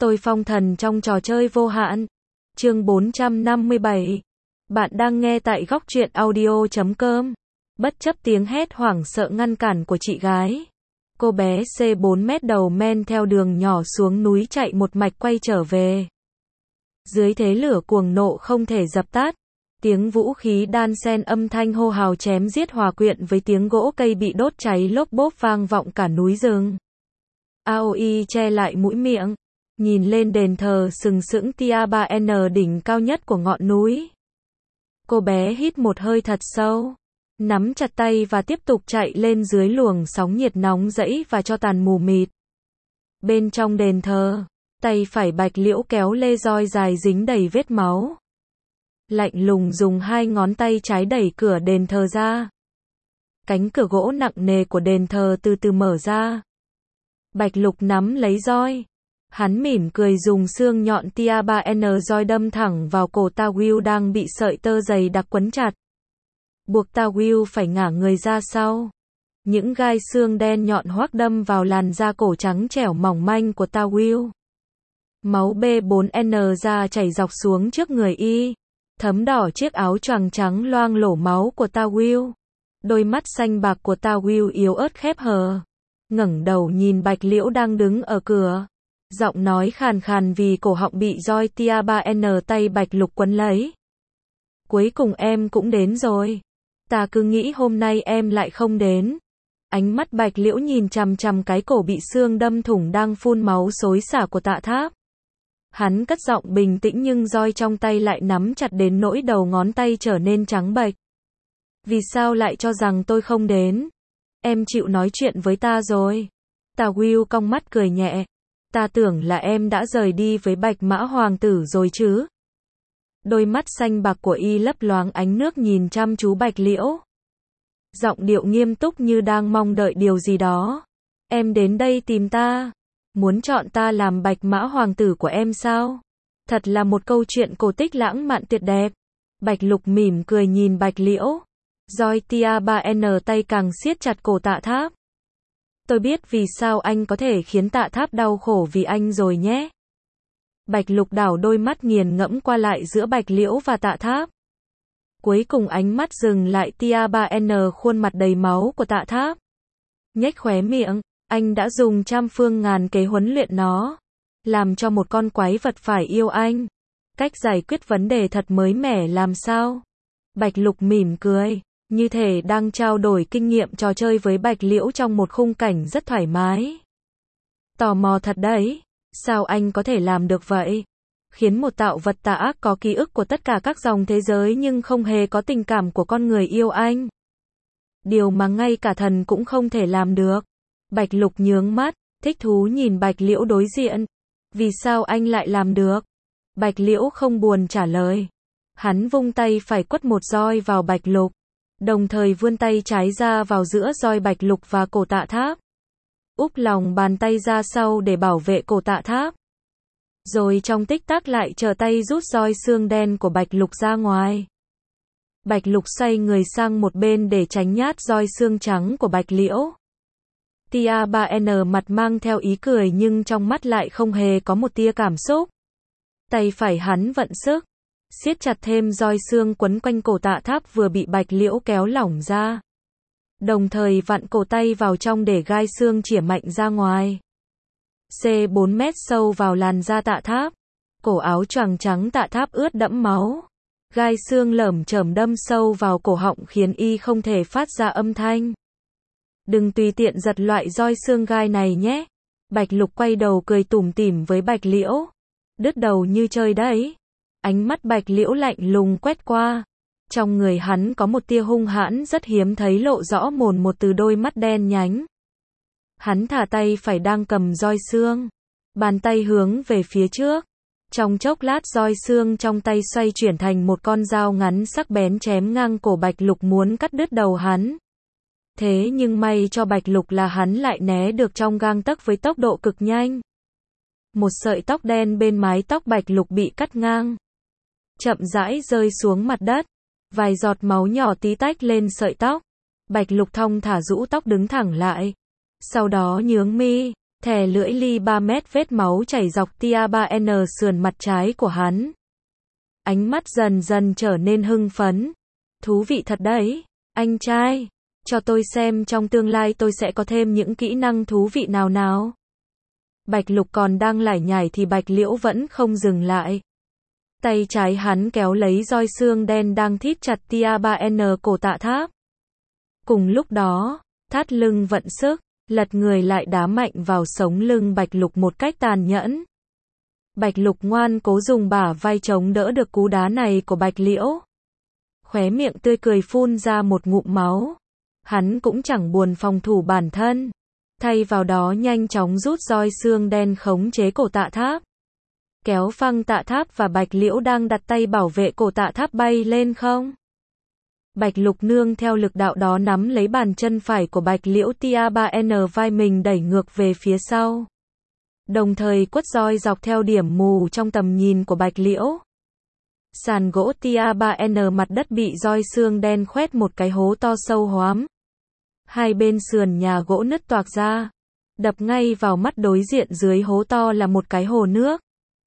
Tôi phong thần trong trò chơi vô hạn. Chương 457. Bạn đang nghe tại góc truyện audio.com. Bất chấp tiếng hét hoảng sợ ngăn cản của chị gái, cô bé C4 mét đầu men theo đường nhỏ xuống núi chạy một mạch quay trở về. Dưới thế lửa cuồng nộ không thể dập tắt, tiếng vũ khí đan xen âm thanh hô hào chém giết hòa quyện với tiếng gỗ cây bị đốt cháy lốp bốp vang vọng cả núi rừng. Aoi che lại mũi miệng, nhìn lên đền thờ sừng sững Tia 3N đỉnh cao nhất của ngọn núi. Cô bé hít một hơi thật sâu, nắm chặt tay và tiếp tục chạy lên dưới luồng sóng nhiệt nóng rẫy và cho tàn mù mịt. Bên trong đền thờ, tay phải Bạch Liễu kéo lê roi dài dính đầy vết máu. Lạnh lùng dùng hai ngón tay trái đẩy cửa đền thờ ra. Cánh cửa gỗ nặng nề của đền thờ từ từ mở ra. Bạch Lục nắm lấy roi. Hắn mỉm cười dùng xương nhọn Tia 3N roi đâm thẳng vào cổ Ta Will đang bị sợi tơ dày đặc quấn chặt. Buộc Ta Will phải ngả người ra sau. Những gai xương đen nhọn hoắc đâm vào làn da cổ trắng trẻo mỏng manh của Ta Will. Máu B4N ra chảy dọc xuống trước người y, thấm đỏ chiếc áo choàng trắng loang lổ máu của Ta Will. Đôi mắt xanh bạc của Ta Will yếu ớt khép hờ, ngẩng đầu nhìn Bạch Liễu đang đứng ở cửa. Giọng nói khàn khàn vì cổ họng bị roi Tia 3N tay Bạch Lục quấn lấy. Cuối cùng em cũng đến rồi. Ta cứ nghĩ hôm nay em lại không đến. Ánh mắt Bạch Liễu nhìn chằm chằm cái cổ bị xương đâm thủng đang phun máu xối xả của Tạ Tháp. Hắn cất giọng bình tĩnh nhưng roi trong tay lại nắm chặt đến nỗi đầu ngón tay trở nên trắng bệch. Vì sao lại cho rằng tôi không đến? Em chịu nói chuyện với ta rồi. Ta Will cong mắt cười nhẹ. Ta tưởng là em đã rời đi với Bạch Mã Hoàng tử rồi chứ. Đôi mắt xanh bạc của y lấp loáng ánh nước nhìn chăm chú Bạch Liễu. Giọng điệu nghiêm túc như đang mong đợi điều gì đó. Em đến đây tìm ta. Muốn chọn ta làm Bạch Mã Hoàng tử của em sao? Thật là một câu chuyện cổ tích lãng mạn tuyệt đẹp. Bạch Lục mỉm cười nhìn Bạch Liễu. Roi Tia 3N tay càng siết chặt cổ Tạ Tháp. Tôi biết vì sao anh có thể khiến Tạ Tháp đau khổ vì anh rồi nhé. Bạch Lục đảo đôi mắt nghiền ngẫm qua lại giữa Bạch Liễu và Tạ Tháp. Cuối cùng ánh mắt dừng lại Tia 3N khuôn mặt đầy máu của Tạ Tháp. Nhếch khóe miệng, anh đã dùng trăm phương ngàn kế huấn luyện nó, làm cho một con quái vật phải yêu anh. Cách giải quyết vấn đề thật mới mẻ làm sao? Bạch Lục mỉm cười, như thể đang trao đổi kinh nghiệm trò chơi với Bạch Liễu trong một khung cảnh rất thoải mái. Tò mò thật đấy, sao anh có thể làm được vậy? Khiến một tạo vật tà ác có ký ức của tất cả các dòng thế giới nhưng không hề có tình cảm của con người yêu anh. Điều mà ngay cả thần cũng không thể làm được. Bạch Lục nhướng mắt, thích thú nhìn Bạch Liễu đối diện. Vì sao anh lại làm được? Bạch Liễu không buồn trả lời. Hắn vung tay phải quất một roi vào Bạch Lục, đồng thời vươn tay trái ra vào giữa roi Bạch Lục và cổ Tạ Tháp. Úp lòng bàn tay ra sau để bảo vệ cổ Tạ Tháp. Rồi trong tích tắc lại trở tay rút roi xương đen của Bạch Lục ra ngoài. Bạch Lục xoay người sang một bên để tránh nhát roi xương trắng của Bạch Liễu. Tia 3N mặt mang theo ý cười nhưng trong mắt lại không hề có một tia cảm xúc. Tay phải hắn vận sức, siết chặt thêm roi xương quấn quanh cổ Tạ Tháp vừa bị Bạch Liễu kéo lỏng ra. Đồng thời vặn cổ tay vào trong để gai xương chĩa mạnh ra ngoài. C4 mét sâu vào làn da Tạ Tháp. Cổ áo choàng trắng Tạ Tháp ướt đẫm máu. Gai xương lởm chởm đâm sâu vào cổ họng khiến y không thể phát ra âm thanh. Đừng tùy tiện giật loại roi xương gai này nhé. Bạch Lục quay đầu cười tủm tỉm với Bạch Liễu. Đứt đầu như chơi đấy. Ánh mắt Bạch Liễu lạnh lùng quét qua. Trong người hắn có một tia hung hãn rất hiếm thấy lộ rõ mồn một từ đôi mắt đen nhánh. Hắn thả tay phải đang cầm roi xương. Bàn tay hướng về phía trước. Trong chốc lát roi xương trong tay xoay chuyển thành một con dao ngắn sắc bén chém ngang cổ Bạch Lục muốn cắt đứt đầu hắn. Thế nhưng may cho Bạch Lục là hắn lại né được trong gang tấc với tốc độ cực nhanh. Một sợi tóc đen bên mái tóc Bạch Lục bị cắt ngang, chậm rãi rơi xuống mặt đất. Vài giọt máu nhỏ tí tách lên sợi tóc. Bạch Lục thong thả rũ tóc đứng thẳng lại. Sau đó nhướng mi, Thè lưỡi ly 3 mét vết máu chảy dọc tia 3N sườn mặt trái của hắn. Ánh mắt dần dần trở nên hưng phấn. Thú vị thật đấy, anh trai. Cho tôi xem trong tương lai tôi sẽ có thêm những kỹ năng thú vị nào nào. Bạch Lục còn đang lải nhải thì Bạch Liễu vẫn không dừng lại. Tay trái hắn kéo lấy roi xương đen đang thít chặt tia 3N cổ Tạ Tháp. Cùng lúc đó, thắt lưng vận sức, lật người lại đá mạnh vào sống lưng Bạch Lục một cách tàn nhẫn. Bạch Lục ngoan cố dùng bả vai chống đỡ được cú đá này của Bạch Liễu. Khóe miệng tươi cười phun ra một ngụm máu. Hắn cũng chẳng buồn phòng thủ bản thân. Thay vào đó nhanh chóng rút roi xương đen khống chế cổ Tạ Tháp. Kéo phăng Tạ Tháp và Bạch Liễu đang đặt tay bảo vệ cổ Tạ Tháp bay lên không. Bạch Lục nương theo lực đạo đó nắm lấy bàn chân phải của Bạch Liễu, tia 3N vai mình đẩy ngược về phía sau. Đồng thời quất roi dọc theo điểm mù trong tầm nhìn của Bạch Liễu. Sàn gỗ tia 3N mặt đất bị roi xương đen khoét một cái hố to sâu hoắm. Hai bên sườn nhà gỗ nứt toạc ra. Đập ngay vào mắt đối diện dưới hố to là một cái hồ nước.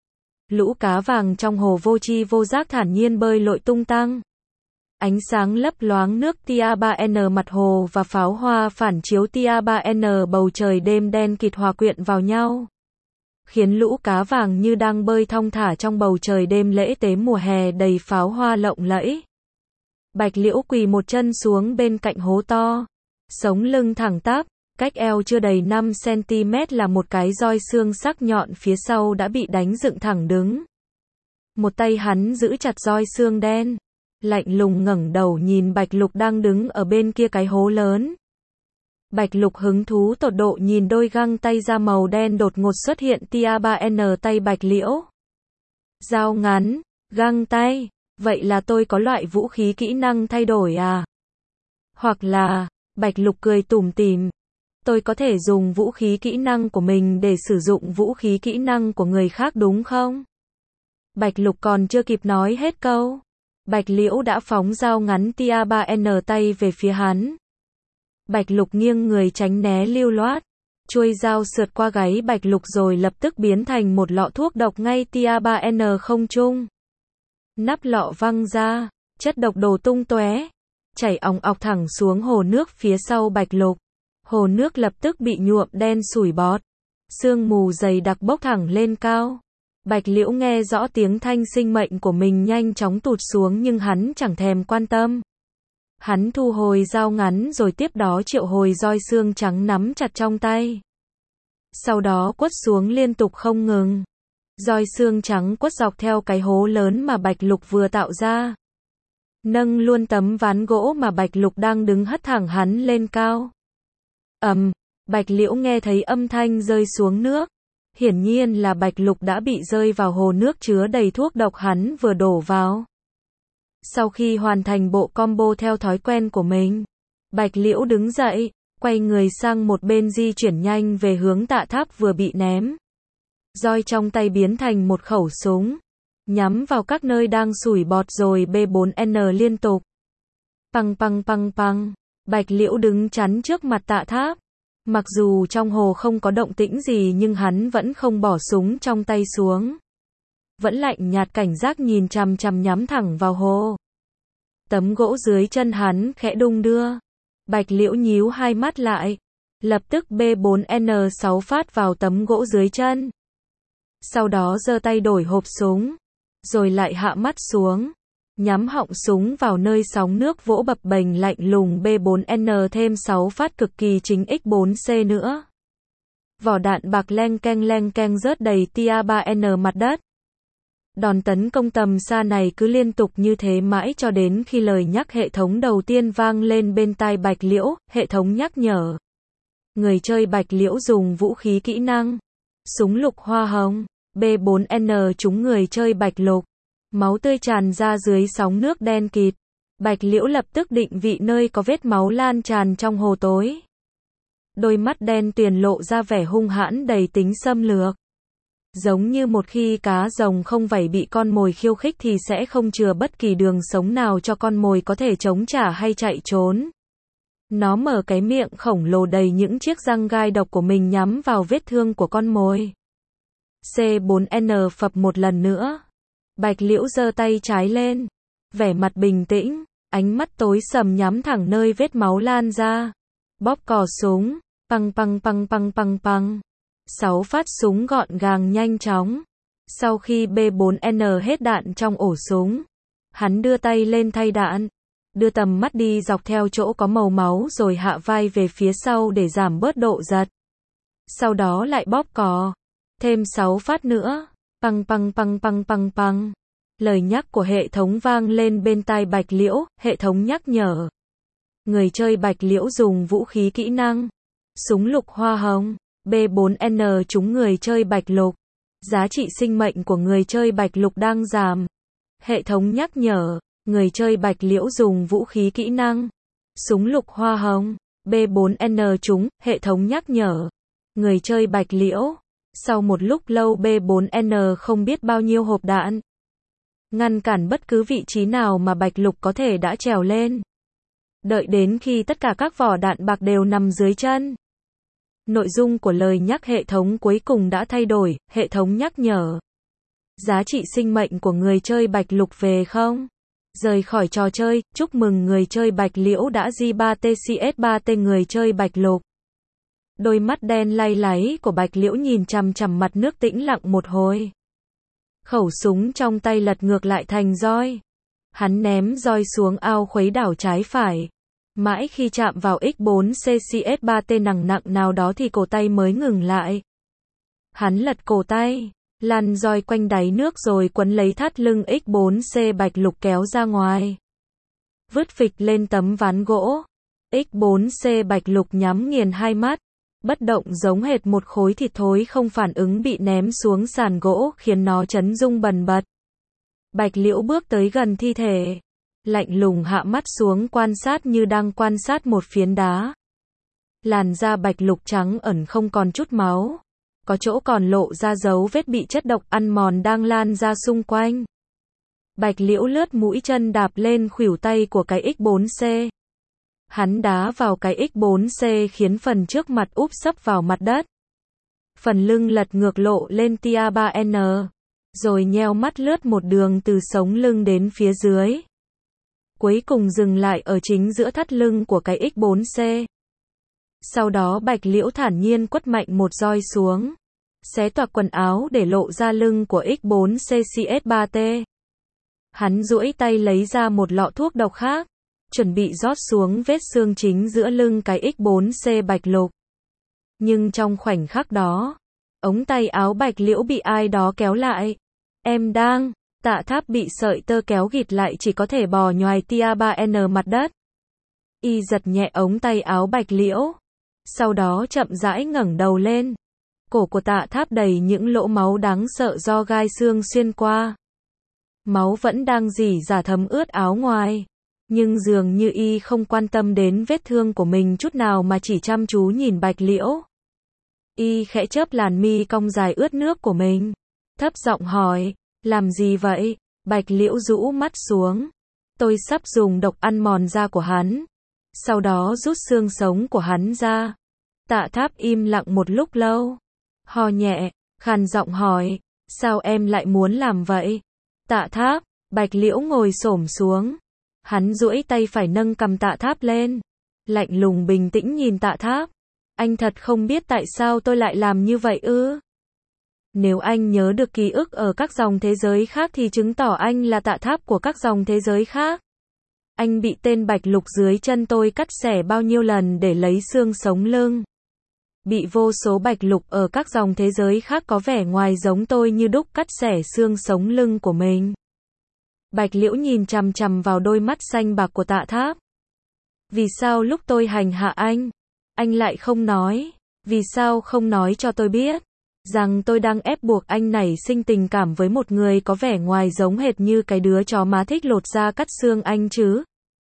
Lũ cá vàng trong hồ vô tri vô giác thản nhiên bơi lội tung tăng. Ánh sáng lấp loáng nước tia 3N mặt hồ và pháo hoa phản chiếu tia 3N bầu trời đêm đen kịt hòa quyện vào nhau. Khiến lũ cá vàng như đang bơi thong thả trong bầu trời đêm lễ tế mùa hè đầy pháo hoa lộng lẫy. Bạch Liễu quỳ một chân xuống bên cạnh hố to. Sống lưng thẳng tắp, cách eo chưa đầy 5 cm là một cái roi xương sắc nhọn phía sau đã bị đánh dựng thẳng đứng. Một tay hắn giữ chặt roi xương đen. Lạnh lùng ngẩng đầu nhìn Bạch Lục đang đứng ở bên kia cái hố lớn. Bạch Lục hứng thú tột độ nhìn đôi găng tay da màu đen đột ngột xuất hiện tia 3N tay Bạch Liễu. Dao ngắn, găng tay, vậy là tôi có loại vũ khí kỹ năng thay đổi à? Hoặc là, Bạch Lục cười tủm tỉm, tôi có thể dùng vũ khí kỹ năng của mình để sử dụng vũ khí kỹ năng của người khác đúng không? Bạch Lục còn chưa kịp nói hết câu. Bạch Liễu đã phóng dao ngắn tia 3N tay về phía hắn. Bạch Lục nghiêng người tránh né lưu loát. Chuôi dao sượt qua gáy Bạch Lục rồi lập tức biến thành một lọ thuốc độc ngay tia 3N không trung. Nắp lọ văng ra, chất độc đổ tung tóe, chảy òng ọc thẳng xuống hồ nước phía sau Bạch Lục. Hồ nước lập tức bị nhuộm đen sủi bọt. Sương mù dày đặc bốc thẳng lên cao. Bạch Liễu nghe rõ tiếng thanh sinh mệnh của mình nhanh chóng tụt xuống nhưng hắn chẳng thèm quan tâm. Hắn thu hồi dao ngắn rồi tiếp đó triệu hồi roi xương trắng nắm chặt trong tay. Sau đó quất xuống liên tục không ngừng. Roi xương trắng quất dọc theo cái hố lớn mà Bạch Lục vừa tạo ra. Nâng luôn tấm ván gỗ mà Bạch Lục đang đứng hất thẳng hắn lên cao. Bạch Liễu nghe thấy âm thanh rơi xuống nước. Hiển nhiên là Bạch Lục đã bị rơi vào hồ nước chứa đầy thuốc độc hắn vừa đổ vào. Sau khi hoàn thành bộ combo theo thói quen của mình, Bạch Liễu đứng dậy, quay người sang một bên di chuyển nhanh về hướng Tạ Tháp vừa bị ném. Roi trong tay biến thành một khẩu súng, nhắm vào các nơi đang sủi bọt rồi B4N liên tục. Păng păng păng păng, Bạch Liễu đứng chắn trước mặt Tạ Tháp. Mặc dù trong hồ không có động tĩnh gì nhưng hắn vẫn không bỏ súng trong tay xuống. Vẫn lạnh nhạt cảnh giác nhìn chằm chằm nhắm thẳng vào hồ. Tấm gỗ dưới chân hắn khẽ đung đưa. Bạch Liễu nhíu hai mắt lại. Lập tức B4N6 phát vào tấm gỗ dưới chân. Sau đó giơ tay đổi hộp súng. Rồi lại hạ mắt xuống. Nhắm họng súng vào nơi sóng nước vỗ bập bềnh lạnh lùng B4N thêm 6 phát cực kỳ chính X4C nữa. Vỏ đạn bạc leng keng rớt đầy tia 3N mặt đất. Đòn tấn công tầm xa này cứ liên tục như thế mãi cho đến khi lời nhắc hệ thống đầu tiên vang lên bên tai Bạch Liễu, hệ thống nhắc nhở. Người chơi Bạch Liễu dùng vũ khí kỹ năng. Súng lục hoa hồng, B4N trúng người chơi Bạch Lục. Máu tươi tràn ra dưới sóng nước đen kịt. Bạch Liễu lập tức định vị nơi có vết máu lan tràn trong hồ tối. Đôi mắt đen tuyền lộ ra vẻ hung hãn đầy tính xâm lược. Giống như một khi cá rồng không vảy bị con mồi khiêu khích thì sẽ không chừa bất kỳ đường sống nào cho con mồi có thể chống trả hay chạy trốn. Nó mở cái miệng khổng lồ đầy những chiếc răng gai độc của mình nhắm vào vết thương của con mồi. C4N phập một lần nữa. Bạch Liễu giơ tay trái lên, vẻ mặt bình tĩnh, ánh mắt tối sầm nhắm thẳng nơi vết máu lan ra. Bóp cò súng, păng păng păng păng păng păng. 6 phát súng gọn gàng nhanh chóng. Sau khi B4N hết đạn trong ổ súng, hắn đưa tay lên thay đạn, đưa tầm mắt đi dọc theo chỗ có màu máu rồi hạ vai về phía sau để giảm bớt độ giật. Sau đó lại bóp cò, thêm 6 phát nữa, păng păng păng păng păng păng. Lời nhắc của hệ thống vang lên bên tai Bạch Liễu, hệ thống nhắc nhở. Người chơi Bạch Liễu dùng vũ khí kỹ năng. Súng lục hoa hồng, B4N trúng người chơi Bạch Lục. Giá trị sinh mệnh của người chơi Bạch Lục đang giảm. Hệ thống nhắc nhở, người chơi Bạch Liễu dùng vũ khí kỹ năng. Súng lục hoa hồng, B4N trúng, hệ thống nhắc nhở. Người chơi Bạch Liễu. Sau một lúc lâu B4N không biết bao nhiêu hộp đạn. Ngăn cản bất cứ vị trí nào mà Bạch Lục có thể đã trèo lên. Đợi đến khi tất cả các vỏ đạn bạc đều nằm dưới chân. Nội dung của lời nhắc hệ thống cuối cùng đã thay đổi, hệ thống nhắc nhở. Giá trị sinh mệnh của người chơi Bạch Lục về không? Rời khỏi trò chơi, chúc mừng người chơi Bạch Liễu đã J3TCS3T người chơi Bạch Lục. Đôi mắt đen lay láy của Bạch Liễu nhìn chằm chằm mặt nước tĩnh lặng một hồi. Khẩu súng trong tay lật ngược lại thành roi. Hắn ném roi xuống ao khuấy đảo trái phải. Mãi khi chạm vào X4CCS3T nặng nặng nào đó thì cổ tay mới ngừng lại. Hắn lật cổ tay, lăn roi quanh đáy nước rồi quấn lấy thắt lưng X4C Bạch Lục kéo ra ngoài. Vứt phịch lên tấm ván gỗ. X4C Bạch Lục nhắm nghiền hai mắt. Bất động giống hệt một khối thịt thối không phản ứng bị ném xuống sàn gỗ khiến nó chấn rung bần bật. Bạch Liễu bước tới gần thi thể. Lạnh lùng hạ mắt xuống quan sát như đang quan sát một phiến đá. Làn da Bạch Lục trắng ẩn không còn chút máu. Có chỗ còn lộ ra dấu vết bị chất độc ăn mòn đang lan ra xung quanh. Bạch Liễu lướt mũi chân đạp lên khuỷu tay của cái X4C. Hắn đá vào cái X4C khiến phần trước mặt úp sấp vào mặt đất. Phần lưng lật ngược lộ lên tia 3N. Rồi nheo mắt lướt một đường từ sống lưng đến phía dưới. Cuối cùng dừng lại ở chính giữa thắt lưng của cái X4C. Sau đó Bạch Liễu thản nhiên quất mạnh một roi xuống. Xé toạc quần áo để lộ ra lưng của X4CCS3T. Hắn duỗi tay lấy ra một lọ thuốc độc khác. Chuẩn bị rót xuống vết xương chính giữa lưng cái X4C Bạch Lục. Nhưng trong khoảnh khắc đó, ống tay áo Bạch Liễu bị ai đó kéo lại. Em đang, Tạ Tháp bị sợi tơ kéo ghịt lại chỉ có thể bò nhoài tia 3N mặt đất. Y giật nhẹ ống tay áo Bạch Liễu. Sau đó chậm rãi ngẩng đầu lên. Cổ của Tạ Tháp đầy những lỗ máu đáng sợ do gai xương xuyên qua. Máu vẫn đang rỉ rả thấm ướt áo ngoài. Nhưng dường như y không quan tâm đến vết thương của mình chút nào mà chỉ chăm chú nhìn Bạch Liễu. Y khẽ chớp làn mi cong dài ướt nước của mình. Thấp giọng hỏi, làm gì vậy? Bạch Liễu rũ mắt xuống. Tôi sắp dùng độc ăn mòn da của hắn. Sau đó rút xương sống của hắn ra. Tạ Tháp im lặng một lúc lâu. Ho nhẹ, khàn giọng hỏi, sao em lại muốn làm vậy? Tạ Tháp, Bạch Liễu ngồi xổm xuống. Hắn duỗi tay phải nâng cằm Tạ Tháp lên. Lạnh lùng bình tĩnh nhìn Tạ Tháp. Anh thật không biết tại sao tôi lại làm như vậy ư? Nếu anh nhớ được ký ức ở các dòng thế giới khác thì chứng tỏ anh là Tạ Tháp của các dòng thế giới khác. Anh bị tên Bạch Lục dưới chân tôi cắt xẻ bao nhiêu lần để lấy xương sống lưng. Bị vô số Bạch Lục ở các dòng thế giới khác có vẻ ngoài giống tôi như đúc cắt xẻ xương sống lưng của mình. Bạch Liễu nhìn chằm chằm vào đôi mắt xanh bạc của Tạ Tháp. Vì sao lúc tôi hành hạ anh lại không nói? Vì sao không nói cho tôi biết rằng tôi đang ép buộc anh nảy sinh tình cảm với một người có vẻ ngoài giống hệt như cái đứa chó má thích lột da cắt xương anh chứ?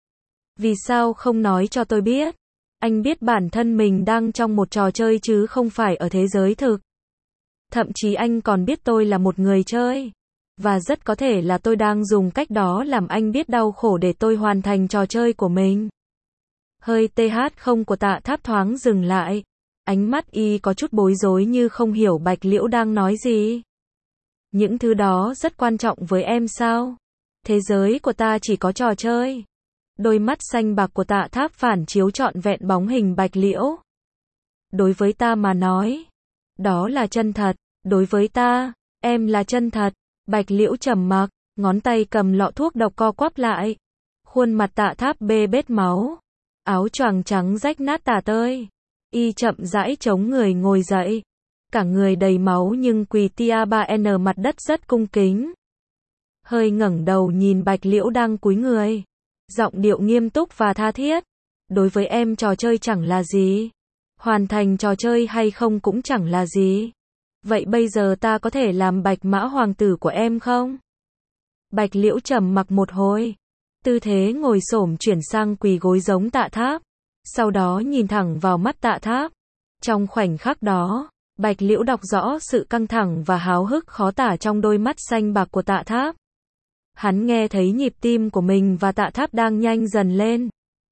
Vì sao không nói cho tôi biết? Anh biết bản thân mình đang trong một trò chơi chứ không phải ở thế giới thực. Thậm chí anh còn biết tôi là một người chơi. Và rất có thể là tôi đang dùng cách đó làm anh biết đau khổ để tôi hoàn thành trò chơi của mình. Hơi TH không của Tạ Tháp thoáng dừng lại. Ánh mắt y có chút bối rối như không hiểu Bạch Liễu đang nói gì. Những thứ đó rất quan trọng với em sao? Thế giới của ta chỉ có trò chơi. Đôi mắt xanh bạc của Tạ Tháp phản chiếu trọn vẹn bóng hình Bạch Liễu. Đối với ta mà nói, đó là chân thật. Đối với ta, em là chân thật. Bạch Liễu trầm mặc, ngón tay cầm lọ thuốc độc co quắp lại. Khuôn mặt Tạ Tháp bê bết máu. Áo choàng trắng rách nát tả tơi. Y chậm rãi chống người ngồi dậy. Cả người đầy máu nhưng quỳ tia 3N mặt đất rất cung kính. Hơi ngẩng đầu nhìn Bạch Liễu đang cúi người. Giọng điệu nghiêm túc và tha thiết. Đối với em trò chơi chẳng là gì. Hoàn thành trò chơi hay không cũng chẳng là gì. Vậy bây giờ ta có thể làm Bạch Mã hoàng tử của em không? Bạch Liễu trầm mặc một hồi. Tư thế ngồi xổm chuyển sang quỳ gối giống Tạ Tháp. Sau đó nhìn thẳng vào mắt Tạ Tháp. Trong khoảnh khắc đó, Bạch Liễu đọc rõ sự căng thẳng và háo hức khó tả trong đôi mắt xanh bạc của Tạ Tháp. Hắn nghe thấy nhịp tim của mình và Tạ Tháp đang nhanh dần lên.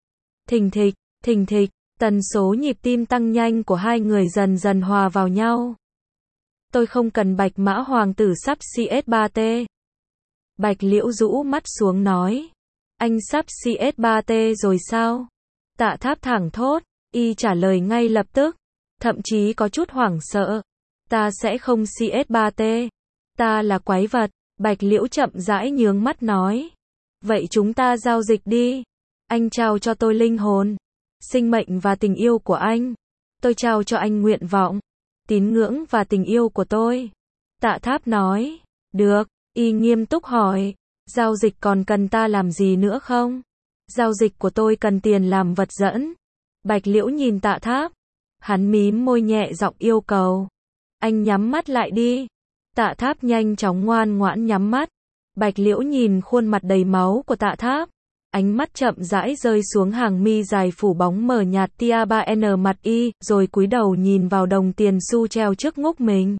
Thình thịch, tần số nhịp tim tăng nhanh của hai người dần dần hòa vào nhau. Tôi không cần Bạch Mã hoàng tử sắp CS3T. Bạch Liễu rũ mắt xuống nói. Anh sắp CS3T rồi sao? Tạ Tháp thẳng thốt, y trả lời ngay lập tức, thậm chí có chút hoảng sợ. Ta sẽ không CS3T. Ta là quái vật. Bạch Liễu chậm rãi nhướng mắt nói. Vậy chúng ta giao dịch đi. Anh trao cho tôi linh hồn, sinh mệnh và tình yêu của anh. Tôi trao cho anh nguyện vọng, tín ngưỡng và tình yêu của tôi. Tạ Tháp nói. Được. Y nghiêm túc hỏi. Giao dịch còn cần ta làm gì nữa không? Giao dịch của tôi cần tiền làm vật dẫn. Bạch Liễu nhìn Tạ Tháp. Hắn mím môi nhẹ giọng yêu cầu. Anh nhắm mắt lại đi. Tạ Tháp nhanh chóng ngoan ngoãn nhắm mắt. Bạch Liễu nhìn khuôn mặt đầy máu của Tạ Tháp. Ánh mắt chậm rãi rơi xuống hàng mi dài phủ bóng mờ nhạt tia 3N mặt y, rồi cúi đầu nhìn vào đồng tiền xu treo trước ngúc mình.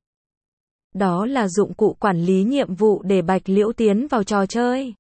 Đó là dụng cụ quản lý nhiệm vụ để Bạch Liễu tiến vào trò chơi.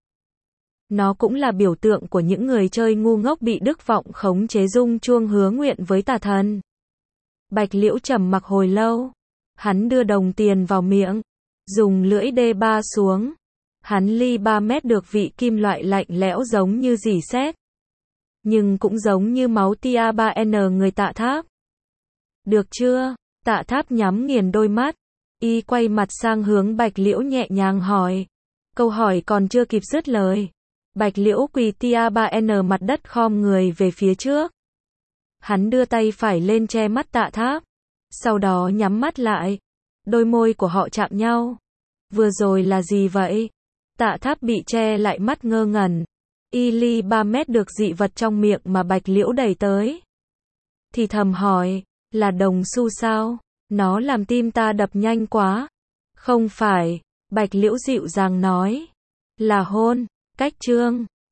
Nó cũng là biểu tượng của những người chơi ngu ngốc bị đức vọng khống chế rung chuông hứa nguyện với tà thần. Bạch Liễu trầm mặc hồi lâu. Hắn đưa đồng tiền vào miệng, dùng lưỡi D3 xuống. Hắn ly 3 mét được vị kim loại lạnh lẽo giống như rỉ sét, nhưng cũng giống như máu tia 3N người Tạ Tháp. Được chưa? Tạ Tháp nhắm nghiền đôi mắt. Y quay mặt sang hướng Bạch Liễu nhẹ nhàng hỏi. Câu hỏi còn chưa kịp dứt lời. Bạch Liễu quỳ tia 3N mặt đất khom người về phía trước. Hắn đưa tay phải lên che mắt Tạ Tháp. Sau đó nhắm mắt lại. Đôi môi của họ chạm nhau. Vừa rồi là gì vậy? Tạ Tháp bị che lại mắt ngơ ngẩn. Y ly 3 mét được dị vật trong miệng mà Bạch Liễu đẩy tới. Thì thầm hỏi. Là đồng xu sao? Nó làm tim ta đập nhanh quá. Không phải. Bạch Liễu dịu dàng nói. Là hôn. Cách chương